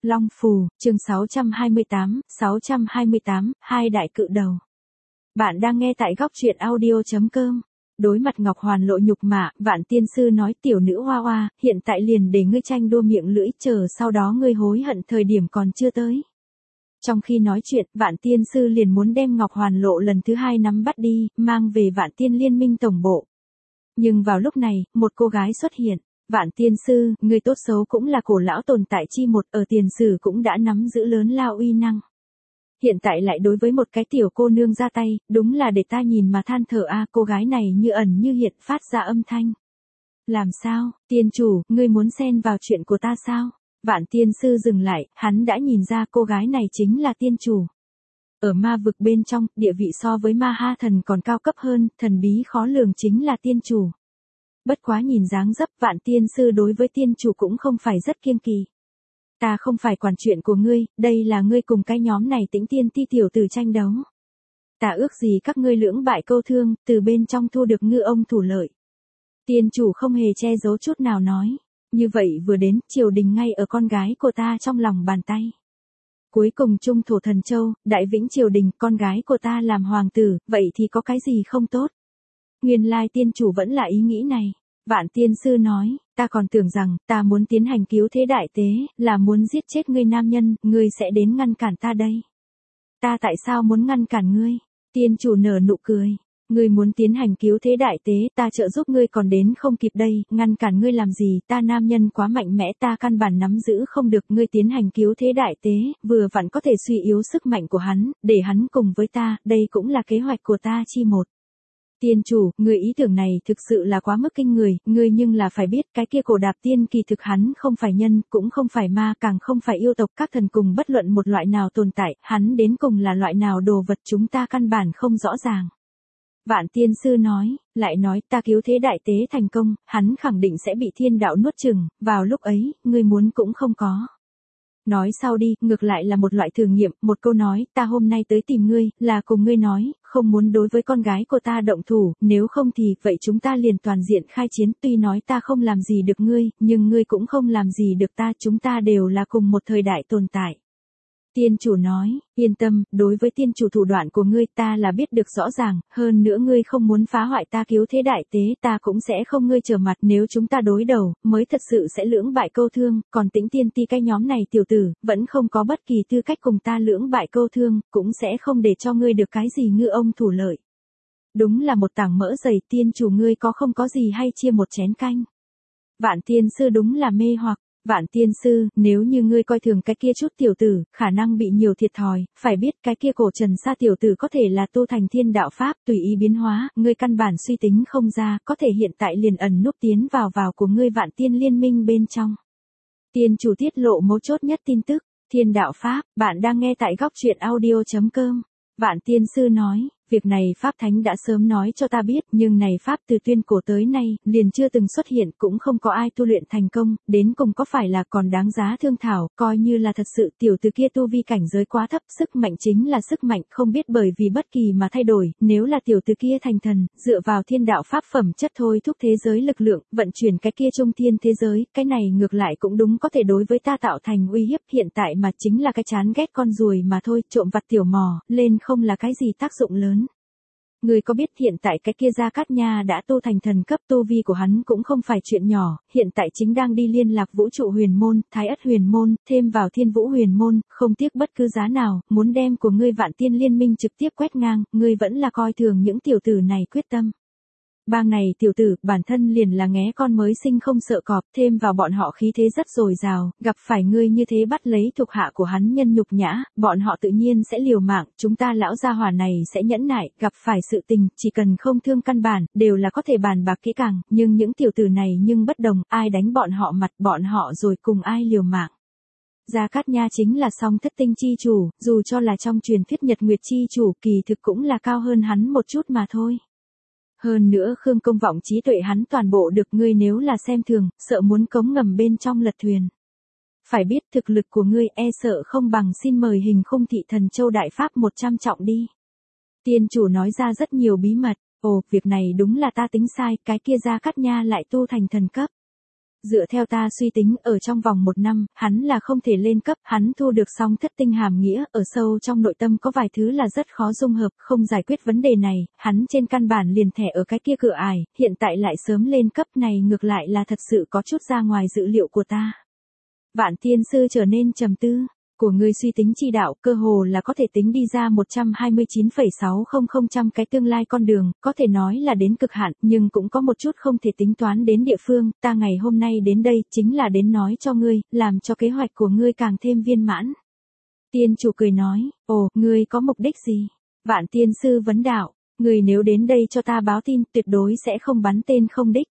Long Phù, chương 628, hai đại cự đầu. Bạn đang nghe tại góc truyện audio.com. Đối mặt Ngọc Hoàn lộ nhục mạ, Vạn Tiên Sư nói tiểu nữ hoa hoa, hiện tại liền để ngươi tranh đua miệng lưỡi, chờ sau đó ngươi hối hận thời điểm còn chưa tới. Trong khi nói chuyện, Vạn Tiên Sư liền muốn đem Ngọc Hoàn lộ lần thứ hai nắm bắt đi, mang về Vạn Tiên Liên Minh tổng bộ. Nhưng vào lúc này, một cô gái xuất hiện. Vạn Tiên Sư, người tốt xấu cũng là cổ lão tồn tại chi một, ở tiền sử cũng đã nắm giữ lớn lao uy năng. Hiện tại lại đối với một cái tiểu cô nương ra tay, đúng là để ta nhìn mà than thở a. Cô gái này như ẩn như hiện phát ra âm thanh. Làm sao, tiên chủ, ngươi muốn xen vào chuyện của ta sao? Vạn Tiên Sư dừng lại, hắn đã nhìn ra cô gái này chính là tiên chủ. Ở ma vực bên trong, địa vị so với ma ha thần còn cao cấp hơn, thần bí khó lường chính là tiên chủ. Bất quá nhìn dáng dấp Vạn Tiên Sư đối với tiên chủ cũng không phải rất kiêng kỳ. Ta không phải quản chuyện của ngươi, đây là ngươi cùng cái nhóm này Tĩnh Tiên Ti tiểu tử tranh đấu. Ta ước gì các ngươi lưỡng bại câu thương, từ bên trong thu được ngư ông thủ lợi. Tiên chủ không hề che giấu chút nào nói. Như vậy vừa đến, triều đình ngay ở con gái của ta trong lòng bàn tay. Cuối cùng Trung Thổ Thần Châu, Đại Vĩnh triều đình, con gái của ta làm hoàng tử, vậy thì có cái gì không tốt? Nguyên lai tiên chủ vẫn là ý nghĩ này. Vạn Tiên Sư nói, ta còn tưởng rằng, ta muốn tiến hành cứu thế đại tế, là muốn giết chết ngươi nam nhân, ngươi sẽ đến ngăn cản ta đây. Ta tại sao muốn ngăn cản ngươi? Tiên chủ nở nụ cười. Ngươi muốn tiến hành cứu thế đại tế, ta trợ giúp ngươi còn đến không kịp đây, ngăn cản ngươi làm gì, ta nam nhân quá mạnh mẽ, ta căn bản nắm giữ không được, ngươi tiến hành cứu thế đại tế, vừa vặn có thể suy yếu sức mạnh của hắn, để hắn cùng với ta, đây cũng là kế hoạch của ta chi một. Tiên chủ, người ý tưởng này thực sự là quá mức kinh người, ngươi nhưng là phải biết cái kia Cổ Đạp Tiên kỳ thực hắn không phải nhân, cũng không phải ma, càng không phải yêu tộc, các thần cùng bất luận một loại nào tồn tại, hắn đến cùng là loại nào đồ vật chúng ta căn bản không rõ ràng. Vạn Tiên Sư nói, lại nói ta cứu thế đại tế thành công, hắn khẳng định sẽ bị thiên đạo nuốt chửng, vào lúc ấy, ngươi muốn cũng không có. Nói sau đi, ngược lại là một loại thử nghiệm, một câu nói, ta hôm nay tới tìm ngươi, là cùng ngươi nói, không muốn đối với con gái của ta động thủ, nếu không thì, vậy chúng ta liền toàn diện khai chiến, tuy nói ta không làm gì được ngươi, nhưng ngươi cũng không làm gì được ta, chúng ta đều là cùng một thời đại tồn tại. Tiên chủ nói, yên tâm, đối với tiên chủ thủ đoạn của ngươi ta là biết được rõ ràng, hơn nữa ngươi không muốn phá hoại ta cứu thế đại tế, ta cũng sẽ không ngươi trở mặt, nếu chúng ta đối đầu, mới thật sự sẽ lưỡng bại câu thương, còn Tĩnh Tiên Ti cái nhóm này tiểu tử, vẫn không có bất kỳ tư cách cùng ta lưỡng bại câu thương, cũng sẽ không để cho ngươi được cái gì ngư ông thủ lợi. Đúng là một tảng mỡ dày, tiên chủ ngươi có không có gì hay chia một chén canh. Vạn Tiên Sư đúng là mê hoặc. Vạn Tiên Sư, nếu như ngươi coi thường cái kia chút tiểu tử, khả năng bị nhiều thiệt thòi, phải biết cái kia cổ Trần Sa tiểu tử có thể là tu thành thiên đạo pháp, tùy ý biến hóa, ngươi căn bản suy tính không ra, có thể hiện tại liền ẩn núp tiến vào của ngươi Vạn Tiên Liên Minh bên trong. Tiên chủ tiết lộ mấu chốt nhất tin tức, thiên đạo pháp, bạn đang nghe tại góc truyện audio.com. Vạn Tiên Sư nói, việc này Pháp Thánh đã sớm nói cho ta biết, nhưng này Pháp từ tuyên cổ tới nay, liền chưa từng xuất hiện, cũng không có ai tu luyện thành công, đến cùng có phải là còn đáng giá thương thảo, coi như là thật sự tiểu tử kia tu vi cảnh giới quá thấp, sức mạnh chính là sức mạnh, không biết bởi vì bất kỳ mà thay đổi, nếu là tiểu tử kia thành thần, dựa vào thiên đạo Pháp phẩm chất thôi thúc thế giới lực lượng, vận chuyển cái kia trung thiên thế giới, cái này ngược lại cũng đúng có thể đối với ta tạo thành uy hiếp, hiện tại mà chính là cái chán ghét con ruồi mà thôi, trộm vặt tiểu mò, lên không là cái gì tác dụng lớn. Ngươi có biết hiện tại cái kia Gia Cát Nha đã tu thành thần cấp, tu vi của hắn cũng không phải chuyện nhỏ, hiện tại chính đang đi liên lạc vũ trụ huyền môn, thái ất huyền môn, thêm vào thiên vũ huyền môn, không tiếc bất cứ giá nào, muốn đem của ngươi Vạn Tiên Liên Minh trực tiếp quét ngang, ngươi vẫn là coi thường những tiểu tử này quyết tâm. Bang này tiểu tử, bản thân liền là nghé con mới sinh không sợ cọp, thêm vào bọn họ khí thế rất dồi dào, gặp phải ngươi như thế bắt lấy thuộc hạ của hắn nhân nhục nhã, bọn họ tự nhiên sẽ liều mạng, chúng ta lão gia hỏa này sẽ nhẫn nại, gặp phải sự tình, chỉ cần không thương căn bản, đều là có thể bàn bạc kỹ càng, nhưng những tiểu tử này nhưng bất đồng, ai đánh bọn họ mặt bọn họ rồi cùng ai liều mạng. Gia Cát Nha chính là song thất tinh chi chủ, dù cho là trong truyền thuyết Nhật Nguyệt chi chủ, kỳ thực cũng là cao hơn hắn một chút mà thôi. Hơn nữa Khương Công Vọng trí tuệ hắn toàn bộ được, ngươi nếu là xem thường, sợ muốn cống ngầm bên trong lật thuyền. Phải biết thực lực của ngươi e sợ không bằng, xin mời Hình Khung Thị Thần Châu Đại Pháp 100 trọng đi. Tiên chủ nói ra rất nhiều bí mật, ồ, việc này đúng là ta tính sai, cái kia Gia Cát Nha lại tu thành thần cấp. Dựa theo ta suy tính, ở trong vòng 1 năm, hắn là không thể lên cấp, hắn thu được xong thất tinh hàm nghĩa, ở sâu trong nội tâm có vài thứ là rất khó dung hợp, không giải quyết vấn đề này, hắn trên căn bản liền thẻ ở cái kia cửa ải, hiện tại lại sớm lên cấp này ngược lại là thật sự có chút ra ngoài dự liệu của ta. Vạn tiên sư trở nên trầm tư. Của ngươi suy tính chi đạo cơ hồ là có thể tính đi ra 129,600 cái tương lai con đường, có thể nói là đến cực hạn, nhưng cũng có một chút không thể tính toán đến địa phương, ta ngày hôm nay đến đây chính là đến nói cho ngươi, làm cho kế hoạch của ngươi càng thêm viên mãn. Tiên chủ cười nói, ồ, ngươi có mục đích gì? Vạn tiên sư vấn đạo, ngươi nếu đến đây cho ta báo tin tuyệt đối sẽ không bắn tên không đích.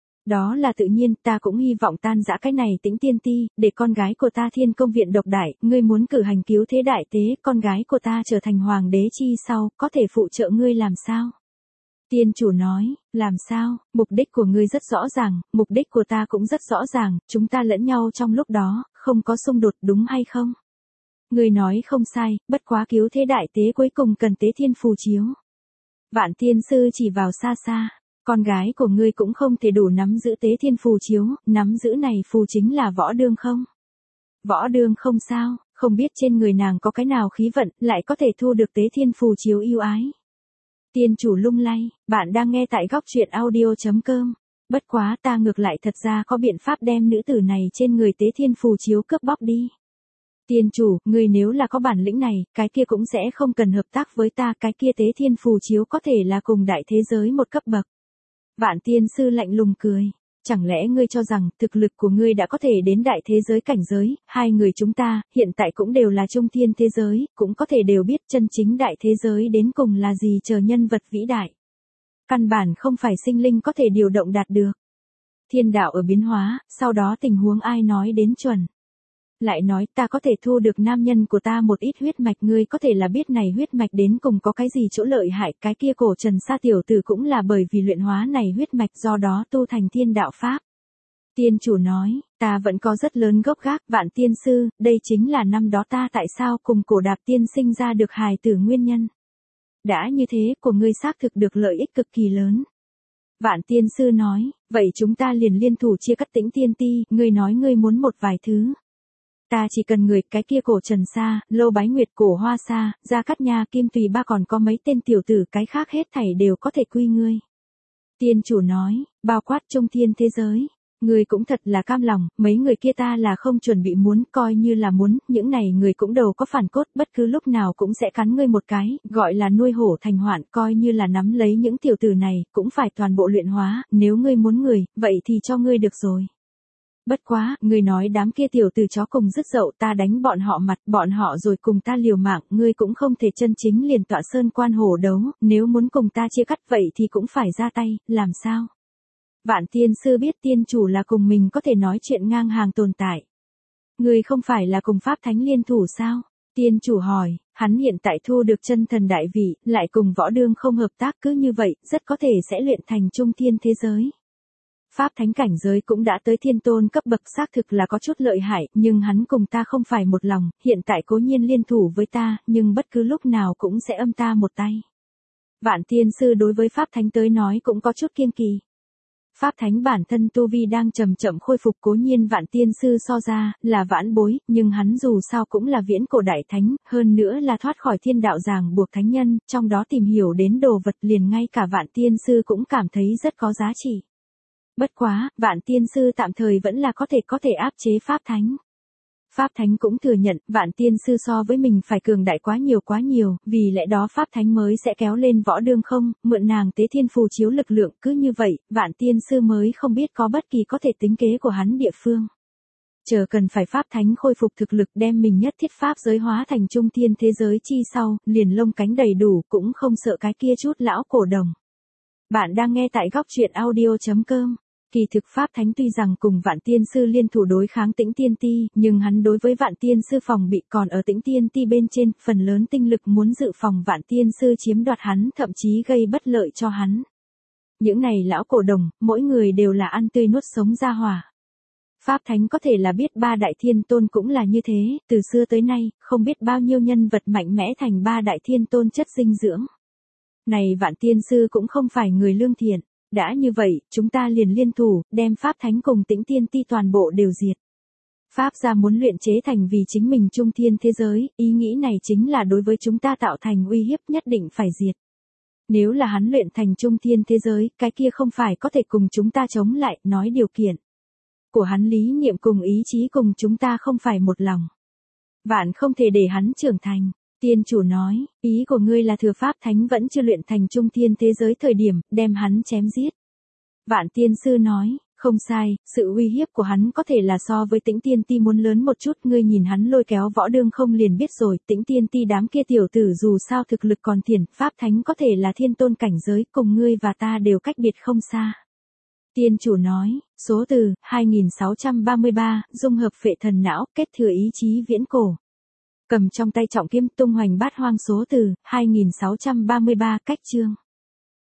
Đó là tự nhiên, ta cũng hy vọng tan rã cái này Tĩnh Tiên Ti, để con gái của ta Thiên Công Viện độc đại, ngươi muốn cử hành cứu thế đại tế, con gái của ta trở thành hoàng đế chi sau, có thể phụ trợ ngươi làm sao? Tiên chủ nói, làm sao, mục đích của ngươi rất rõ ràng, mục đích của ta cũng rất rõ ràng, chúng ta lẫn nhau trong lúc đó, không có xung đột đúng hay không? Ngươi nói không sai, bất quá cứu thế đại tế cuối cùng cần tế thiên phù chiếu. Vạn tiên sư chỉ vào xa xa. Con gái của ngươi cũng không thể đủ nắm giữ tế thiên phù chiếu, nắm giữ này phù chính là võ đương không? Võ đương không sao, không biết trên người nàng có cái nào khí vận, lại có thể thu được tế thiên phù chiếu yêu ái. Tiên chủ lung lay, bạn đang nghe tại góc truyện audio.com. Bất quá ta ngược lại thật ra có biện pháp đem nữ tử này trên người tế thiên phù chiếu cướp bóc đi. Tiên chủ, ngươi nếu là có bản lĩnh này, cái kia cũng sẽ không cần hợp tác với ta, cái kia tế thiên phù chiếu có thể là cùng đại thế giới một cấp bậc. Vạn tiên sư lạnh lùng cười. Chẳng lẽ ngươi cho rằng thực lực của ngươi đã có thể đến đại thế giới cảnh giới, hai người chúng ta, hiện tại cũng đều là trung thiên thế giới, cũng có thể đều biết chân chính đại thế giới đến cùng là gì chờ nhân vật vĩ đại. Căn bản không phải sinh linh có thể điều động đạt được. Thiên đạo ở biến hóa, sau đó tình huống ai nói đến chuẩn. Lại nói ta có thể thu được nam nhân của ta một ít huyết mạch, ngươi có thể là biết này huyết mạch đến cùng có cái gì chỗ lợi hại, cái kia cổ Trần Sa tiểu tử cũng là bởi vì luyện hóa này huyết mạch do đó tu thành thiên đạo pháp. Tiên chủ nói, ta vẫn có rất lớn gốc gác, Vạn tiên sư, đây chính là năm đó ta tại sao cùng cổ Đạp tiên sinh ra được hài tử nguyên nhân. Đã như thế, của ngươi xác thực được lợi ích cực kỳ lớn. Vạn tiên sư nói, vậy chúng ta liền liên thủ chia cắt Tĩnh Tiên Ti, ngươi nói ngươi muốn một vài thứ. Ta chỉ cần người, cái kia cổ Trần Sa, Lô Bái Nguyệt, cổ Hoa Sa, Gia Cát Nha, Kim Tùy Ba còn có mấy tên tiểu tử, cái khác hết thảy đều có thể quy ngươi. Tiên chủ nói, bao quát trung thiên thế giới. Ngươi cũng thật là cam lòng, mấy người kia ta là không chuẩn bị muốn, coi như là muốn, những này người cũng đầu có phản cốt, bất cứ lúc nào cũng sẽ cắn ngươi một cái, gọi là nuôi hổ thành hoạn, coi như là nắm lấy những tiểu tử này, cũng phải toàn bộ luyện hóa, nếu ngươi muốn người, vậy thì cho ngươi được rồi. Bất quá, ngươi nói đám kia tiểu tử chó cùng dứt dậu, ta đánh bọn họ mặt, bọn họ rồi cùng ta liều mạng, ngươi cũng không thể chân chính liền tọa sơn quan hổ đấu, nếu muốn cùng ta chia cắt vậy thì cũng phải ra tay, làm sao? Vạn tiên sư biết tiên chủ là cùng mình có thể nói chuyện ngang hàng tồn tại. Ngươi không phải là cùng Pháp Thánh liên thủ sao? Tiên chủ hỏi, hắn hiện tại thu được chân thần đại vị, lại cùng võ đương không hợp tác, cứ như vậy, rất có thể sẽ luyện thành trung thiên thế giới. Pháp Thánh cảnh giới cũng đã tới thiên tôn cấp bậc, xác thực là có chút lợi hại, nhưng hắn cùng ta không phải một lòng, hiện tại cố nhiên liên thủ với ta, nhưng bất cứ lúc nào cũng sẽ âm ta một tay. Vạn tiên sư đối với Pháp Thánh tới nói cũng có chút kiêng kỳ. Pháp Thánh bản thân tu vi đang chậm chậm khôi phục, cố nhiên Vạn tiên sư so ra là vãn bối, nhưng hắn dù sao cũng là viễn cổ đại thánh, hơn nữa là thoát khỏi thiên đạo ràng buộc thánh nhân, trong đó tìm hiểu đến đồ vật liền ngay cả Vạn tiên sư cũng cảm thấy rất có giá trị. Bất quá, Vạn tiên sư tạm thời vẫn là có thể áp chế Pháp Thánh. Pháp Thánh cũng thừa nhận, Vạn tiên sư so với mình phải cường đại quá nhiều, vì lẽ đó Pháp Thánh mới sẽ kéo lên võ đương không, mượn nàng tế thiên phù chiếu lực lượng, cứ như vậy, Vạn tiên sư mới không biết có bất kỳ có thể tính kế của hắn địa phương. Chờ cần phải Pháp Thánh khôi phục thực lực, đem mình nhất thiết pháp giới hóa thành trung thiên thế giới chi sau, liền lông cánh đầy đủ, cũng không sợ cái kia chút lão cổ đồng. Bạn đang nghe tại góc truyện audio.com. Kỳ thực Pháp Thánh tuy rằng cùng Vạn tiên sư liên thủ đối kháng Tĩnh Tiên Ti, nhưng hắn đối với Vạn tiên sư phòng bị còn ở Tĩnh Tiên Ti bên trên, phần lớn tinh lực muốn dự phòng Vạn tiên sư chiếm đoạt hắn, thậm chí gây bất lợi cho hắn. Những này lão cổ đồng, mỗi người đều là ăn tươi nuốt sống ra hỏa. Pháp Thánh có thể là biết ba đại thiên tôn cũng là như thế, từ xưa tới nay, không biết bao nhiêu nhân vật mạnh mẽ thành ba đại thiên tôn chất dinh dưỡng. Này Vạn tiên sư cũng không phải người lương thiện. Đã như vậy, chúng ta liền liên thủ, đem Pháp Thánh cùng Tĩnh Tiên Ti toàn bộ đều diệt. Pháp gia muốn luyện chế thành vì chính mình trung thiên thế giới, ý nghĩ này chính là đối với chúng ta tạo thành uy hiếp, nhất định phải diệt. Nếu là hắn luyện thành trung thiên thế giới, cái kia không phải có thể cùng chúng ta chống lại, nói điều kiện của hắn lý niệm cùng ý chí cùng chúng ta không phải một lòng. Vạn không thể để hắn trưởng thành. Tiên chủ nói, ý của ngươi là thừa Pháp Thánh vẫn chưa luyện thành trung thiên thế giới thời điểm, đem hắn chém giết. Vạn tiên sư nói, không sai, sự uy hiếp của hắn có thể là so với Tĩnh Tiên Ti muốn lớn một chút, ngươi nhìn hắn lôi kéo võ đương không liền biết rồi, Tĩnh Tiên Ti đám kia tiểu tử dù sao thực lực còn thiển, Pháp Thánh có thể là thiên tôn cảnh giới, cùng ngươi và ta đều cách biệt không xa. Tiên chủ nói, số từ, 2633, dung hợp phệ thần não, kết thừa ý chí viễn cổ. Cầm trong tay trọng kiếm tung hoành bát hoang số từ, 2633, cách chương.